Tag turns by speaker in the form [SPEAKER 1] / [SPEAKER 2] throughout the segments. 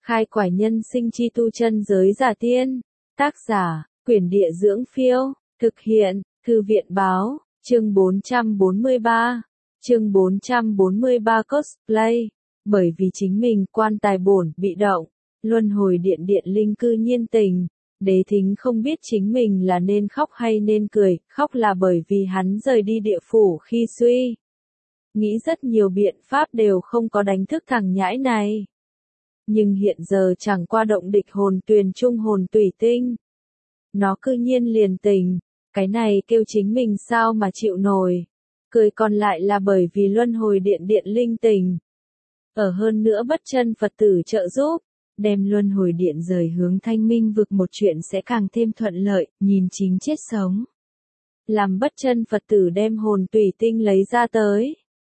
[SPEAKER 1] Khai quải nhân sinh chi tu chân giới giả tiên. Tác giả, Quyển Địa Dưỡng Phiêu. Thực hiện, Thư viện Báo. Chương 443. Chương 443 cosplay. Bởi vì chính mình quan tài bổn bị động, luân hồi điện điện linh cư nhiên tình. Đế Thính không biết chính mình là nên khóc hay nên cười, khóc là bởi vì hắn rời đi địa phủ khi suy. Nghĩ rất nhiều biện pháp đều không có đánh thức thằng nhãi này. Nhưng hiện giờ chẳng qua động địch hồn tuyền trung hồn tùy tinh. Nó cư nhiên liền tình, cái này kêu chính mình sao mà chịu nổi. Cười còn lại là bởi vì luân hồi điện điện linh tình. Ở hơn nữa bất chân Phật tử trợ giúp, đem luân hồi điện rời hướng thanh minh vực một chuyện sẽ càng thêm thuận lợi, nhìn chính chết sống. Làm bất chân Phật tử đem hồn tùy tinh lấy ra tới.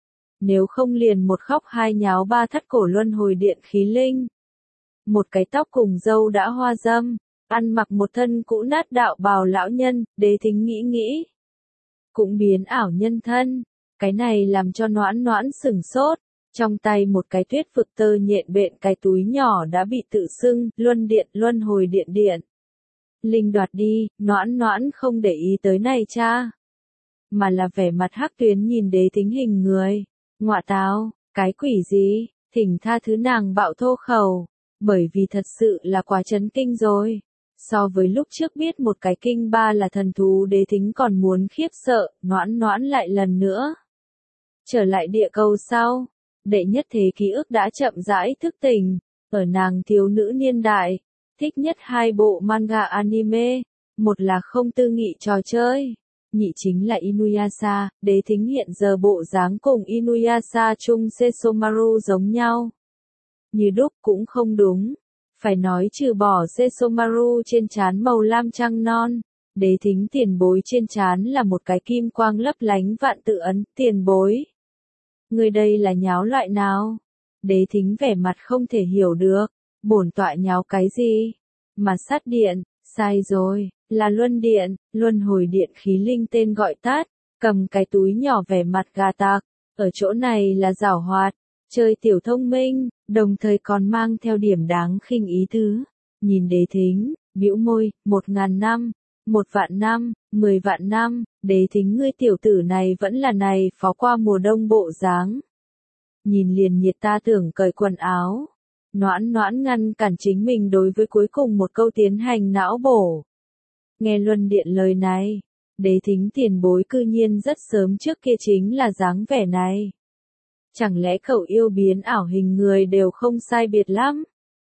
[SPEAKER 1] Nếu không liền một khóc hai nháo ba thắt cổ luân hồi điện khí linh. Một cái tóc cùng râu đã hoa râm, ăn mặc một thân cũ nát đạo bào lão nhân, Đế Thính nghĩ. Cũng biến ảo nhân thân, cái này làm cho noãn noãn sửng sốt. Trong tay một cái tuyết vực tơ nhện bện cái túi nhỏ đã bị tự xưng, luân hồi điện điện. Linh đoạt đi, noãn noãn không để ý tới này cha. Mà là vẻ mặt hắc tuyến nhìn Đế Thính hình người. Ngọa táo, cái quỷ gì, thỉnh tha thứ nàng bạo thô khẩu. Bởi vì thật sự là quá chấn kinh rồi. So với lúc trước biết một cái kinh ba là thần thú, Đế Thính còn muốn khiếp sợ, noãn noãn lại lần nữa. Trở lại địa cầu sau, đệ nhất thế ký ức đã chậm rãi thức tỉnh, ở nàng thiếu nữ niên đại, thích nhất hai bộ manga anime, một là không tư nghị trò chơi, nhị chính là Inuyasha. Đế Thính hiện giờ bộ dáng cùng Inuyasha chung Sesomaru giống nhau. Như đúc cũng không đúng. Phải nói trừ bỏ Sesomaru trên trán màu lam trăng non, Đế Thính tiền bối trên trán là một cái kim quang lấp lánh vạn tự ấn. Tiền bối, người đây là nháo loại nào? Đế Thính vẻ mặt không thể hiểu được. Bổn tọa nháo cái gì? Mà sát điện, sai rồi, là luân điện, luân hồi điện khí linh tên gọi tắt, cầm cái túi nhỏ vẻ mặt gà tạc, ở chỗ này là giảo hoạt, chơi tiểu thông minh, đồng thời còn mang theo điểm đáng khinh ý tứ. Nhìn Đế Thính, bĩu môi, 1000 năm, 1.000 năm, 10.000 năm, Đế Thính ngươi tiểu tử này vẫn là này phó qua mùa đông bộ dáng. Nhìn liền nhiệt ta tưởng cởi quần áo. Noãn noãn ngăn cản chính mình đối với cuối cùng một câu tiến hành não bổ. Nghe luân điện lời này, Đế Thính tiền bối cư nhiên rất sớm trước kia chính là dáng vẻ này. Chẳng lẽ cậu yêu biến ảo hình người đều không sai biệt lắm?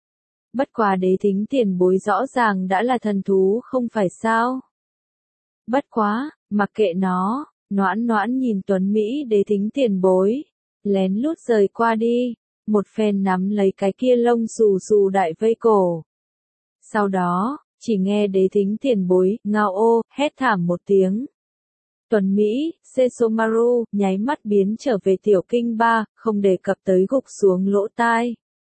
[SPEAKER 1] Bất quá Đế Thính tiền bối rõ ràng đã là thần thú không phải sao? Bất quá, mặc kệ nó, noãn noãn nhìn tuấn Mỹ Đế Thính tiền bối, lén lút rời qua đi, một phen nắm lấy cái kia lông xù xù đại vây cổ. Sau đó, chỉ nghe Đế Thính tiền bối, ngao ô, hét thảm một tiếng. Tuấn Mỹ, Sesomaru, nháy mắt biến trở về tiểu kinh ba, không đề cập tới gục xuống lỗ tai.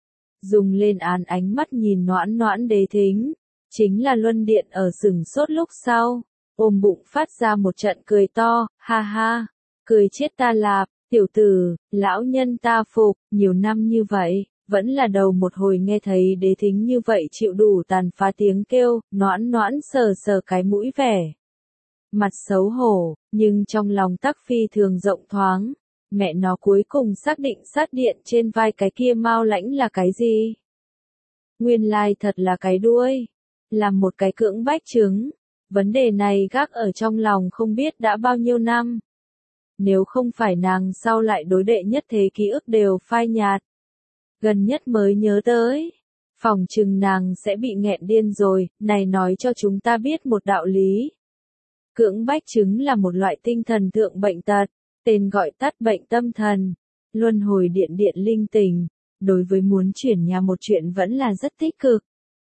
[SPEAKER 1] Dùng lên án ánh mắt nhìn noãn noãn Đế Thính, chính là luân điện ở sừng sốt lúc sau, ôm bụng phát ra một trận cười to, ha ha, cười chết ta lạp, tiểu tử, lão nhân ta phục, nhiều năm như vậy, vẫn là đầu một hồi nghe thấy Đế Thính như vậy chịu đủ tàn phá tiếng kêu, noãn noãn sờ sờ cái mũi vẻ. Mặt xấu hổ, nhưng trong lòng tắc phi thường rộng thoáng. Mẹ nó cuối cùng xác định sát điện trên vai cái kia mau lãnh là cái gì? Nguyên lai thật là cái đuôi. Là một cái cưỡng bách trứng. Vấn đề này gác ở trong lòng không biết đã bao nhiêu năm. Nếu không phải nàng sau lại đối đệ nhất thế ký ức đều phai nhạt. Gần nhất mới nhớ tới. Phòng chừng nàng sẽ bị nghẹn điên rồi, này nói cho chúng ta biết một đạo lý. Cưỡng bách chứng là một loại tinh thần thượng bệnh tật, tên gọi tắt bệnh tâm thần. Luân hồi điện điện linh tình, đối với muốn chuyển nhà một chuyện vẫn là rất tích cực.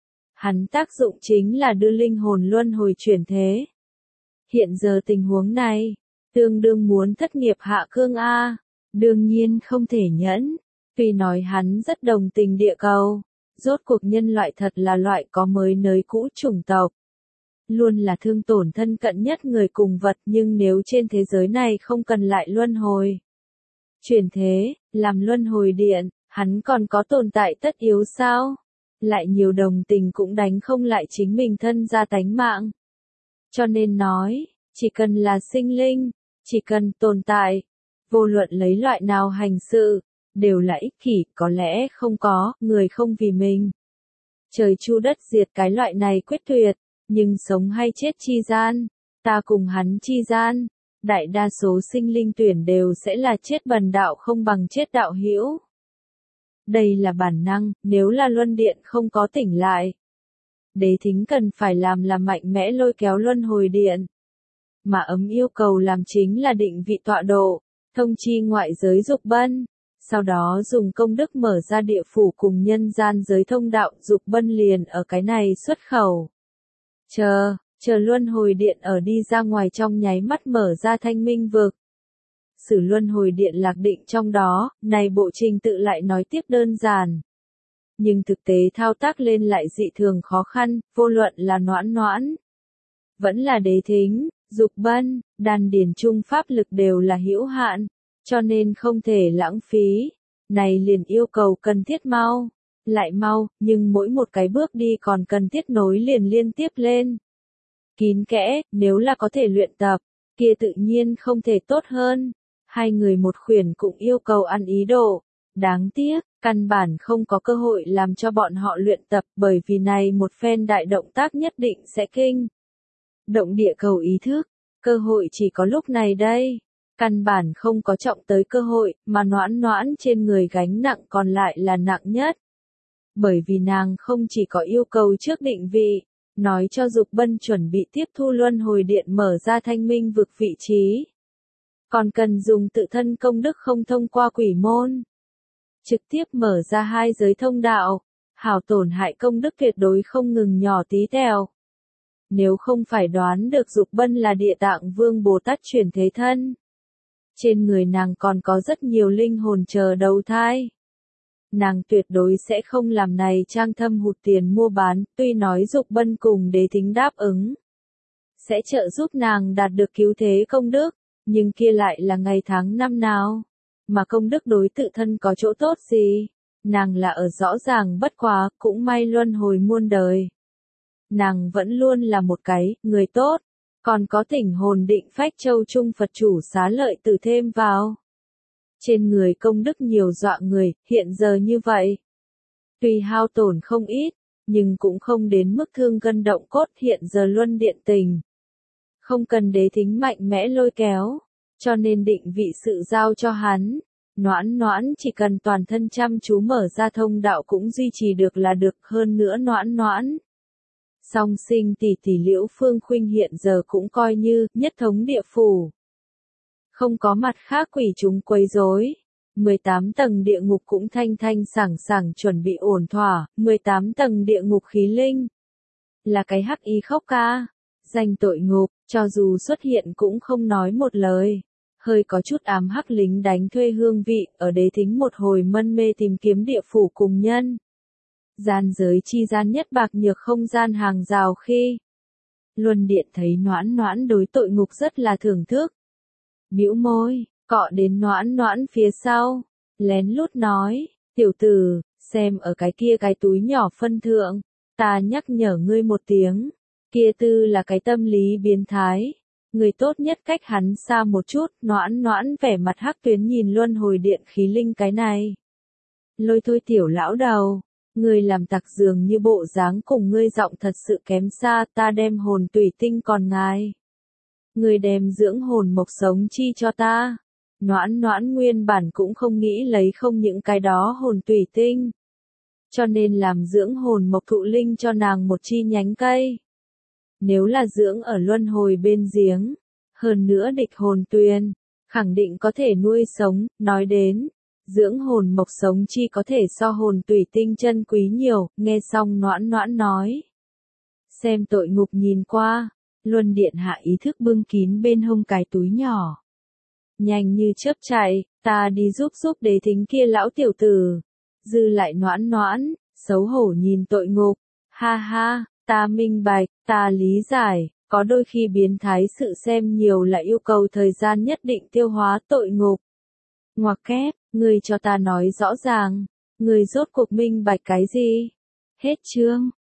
[SPEAKER 1] Hắn tác dụng chính là đưa linh hồn luân hồi chuyển thế. Hiện giờ tình huống này, tương đương muốn thất nghiệp hạ cương A, đương nhiên không thể nhẫn. Tuy nói hắn rất đồng tình địa cầu, rốt cuộc nhân loại thật là loại có mới nới cũ chủng tộc. Luôn là thương tổn thân cận nhất người cùng vật, nhưng nếu trên thế giới này không cần lại luân hồi. Chuyển thế, làm luân hồi điện, hắn còn có tồn tại tất yếu sao? lại nhiều đồng tình cũng đánh không lại chính mình thân ra tánh mạng. Cho nên nói, chỉ cần là sinh linh, chỉ cần tồn tại, vô luận lấy loại nào hành sự, đều là ích kỷ, có lẽ không có, người không vì mình. Trời chu đất diệt cái loại này quyết tuyệt, nhưng sống hay chết chi gian, ta cùng hắn chi gian, đại đa số sinh linh tuyển đều sẽ là chết bần đạo không bằng chết đạo hữu. Đây là bản năng, nếu là luân điện không có tỉnh lại. Đế thính cần phải làm là mạnh mẽ lôi kéo luân hồi điện. Mà ấm yêu cầu làm chính là định vị tọa độ, thông chi ngoại giới dục bân. Sau đó dùng công đức mở ra địa phủ cùng nhân gian giới thông đạo dục bân liền ở cái này xuất khẩu. Chờ luân hồi điện ở đi ra ngoài trong nháy mắt mở ra thanh minh vực. Sử luân hồi điện lạc định trong đó, này bộ trình tự lại nói tiếp đơn giản. Nhưng thực tế thao tác lên lại dị thường khó khăn, vô luận là noãn noãn. Vẫn là đế thính, dục bân, đan điền trung pháp lực đều là hữu hạn, cho nên không thể lãng phí. Này liền yêu cầu cần thiết mau, lại mau, nhưng mỗi một cái bước đi còn cần thiết nối liền liên tiếp lên. Kín kẽ, nếu là có thể luyện tập, kia tự nhiên không thể tốt hơn. Hai người một khuyển cũng yêu cầu ăn ý độ. Đáng tiếc, căn bản không có cơ hội làm cho bọn họ luyện tập bởi vì này một phen đại động tác nhất định sẽ kinh động địa cầu ý thức. Cơ hội chỉ có lúc này đây. Căn bản không có trọng tới cơ hội, mà noãn noãn trên người gánh nặng còn lại là nặng nhất. Bởi vì nàng không chỉ có yêu cầu trước định vị, nói cho dục bân chuẩn bị tiếp thu luân hồi điện mở ra thanh minh vực vị trí. Còn cần dùng tự thân công đức không thông qua quỷ môn. Trực tiếp mở ra hai giới thông đạo, hảo tổn hại công đức tuyệt đối không ngừng nhỏ tí tẹo. Nếu không phải đoán được dục bân là địa tạng vương Bồ Tát chuyển thế thân. Trên người nàng còn có rất nhiều linh hồn chờ đầu thai. Nàng tuyệt đối sẽ không làm này trang thâm hụt tiền mua bán, tuy nói dục bân cùng đế thính đáp ứng. Sẽ trợ giúp nàng đạt được cứu thế công đức, nhưng kia lại là ngày tháng năm nào. Mà công đức đối tự thân có chỗ tốt gì? Nàng là ở rõ ràng bất quá, cũng may luân hồi muôn đời. Nàng vẫn luôn là một cái, người tốt. Còn có thỉnh hồn định phách châu trung Phật chủ xá lợi từ thêm vào. Trên người công đức nhiều dọa người, hiện giờ như vậy. Tuy hao tổn không ít, nhưng cũng không đến mức thương gân động cốt hiện giờ luân điện tình. Không cần đế thính mạnh mẽ lôi kéo, cho nên định vị sự giao cho hắn. Noãn noãn chỉ cần toàn thân chăm chú mở ra thông đạo cũng duy trì được là được hơn nữa noãn noãn. Song sinh tỷ tỷ Liễu Phương Khuynh hiện giờ cũng coi như nhất thống địa phủ. Không có mặt khác quỷ chúng quấy rối. 18 tầng địa ngục cũng thanh thanh sảng sảng chuẩn bị ổn thỏa, 18 tầng địa ngục khí linh. Là cái hắc y khóc ca, danh tội ngục, cho dù xuất hiện cũng không nói một lời. Hơi có chút ám hắc lính đánh thuê hương vị, ở đế thính một hồi mân mê tìm kiếm địa phủ cùng nhân. Gian giới chi gian nhất bạc nhược không gian hàng rào khi. Luân điện thấy noãn noãn đối tội ngục rất là thưởng thức. Bĩu môi, cọ đến noãn noãn phía sau, lén lút nói, tiểu tử, xem ở cái kia cái túi nhỏ phân thượng, ta nhắc nhở ngươi một tiếng, kia tư là cái tâm lý biến thái. Người tốt nhất cách hắn xa một chút, noãn noãn vẻ mặt hắc tuyến nhìn luân hồi điện khí linh cái này. Lôi thôi tiểu lão đầu, người làm tặc dường như bộ dáng cùng ngươi giọng thật sự kém xa, ta đem hồn tùy tinh còn ngài. Người đem dưỡng hồn mộc sống chi cho ta. Noãn noãn nguyên bản cũng không nghĩ lấy không những cái đó hồn tùy tinh. Cho nên làm dưỡng hồn mộc thụ linh cho nàng một chi nhánh cây. Nếu là dưỡng ở luân hồi bên giếng, hơn nữa địch hồn tuyền, khẳng định có thể nuôi sống, nói đến, dưỡng hồn mộc sống chi có thể so hồn tùy tinh chân quý nhiều, nghe xong noãn noãn nói. Xem tội ngục nhìn qua, luân điện hạ ý thức bưng kín bên hông cái túi nhỏ. Nhanh như chớp chạy, ta đi giúp đế thính kia lão tiểu tử. Dư lại noãn noãn, xấu hổ nhìn tội ngục, ha ha. Ta minh bạch, ta lý giải, có đôi khi biến thái sự xem nhiều là yêu cầu thời gian nhất định tiêu hóa tội ngục. Ngoặc kép, ngươi cho ta nói rõ ràng, ngươi rốt cuộc minh bạch cái gì? Hết chương.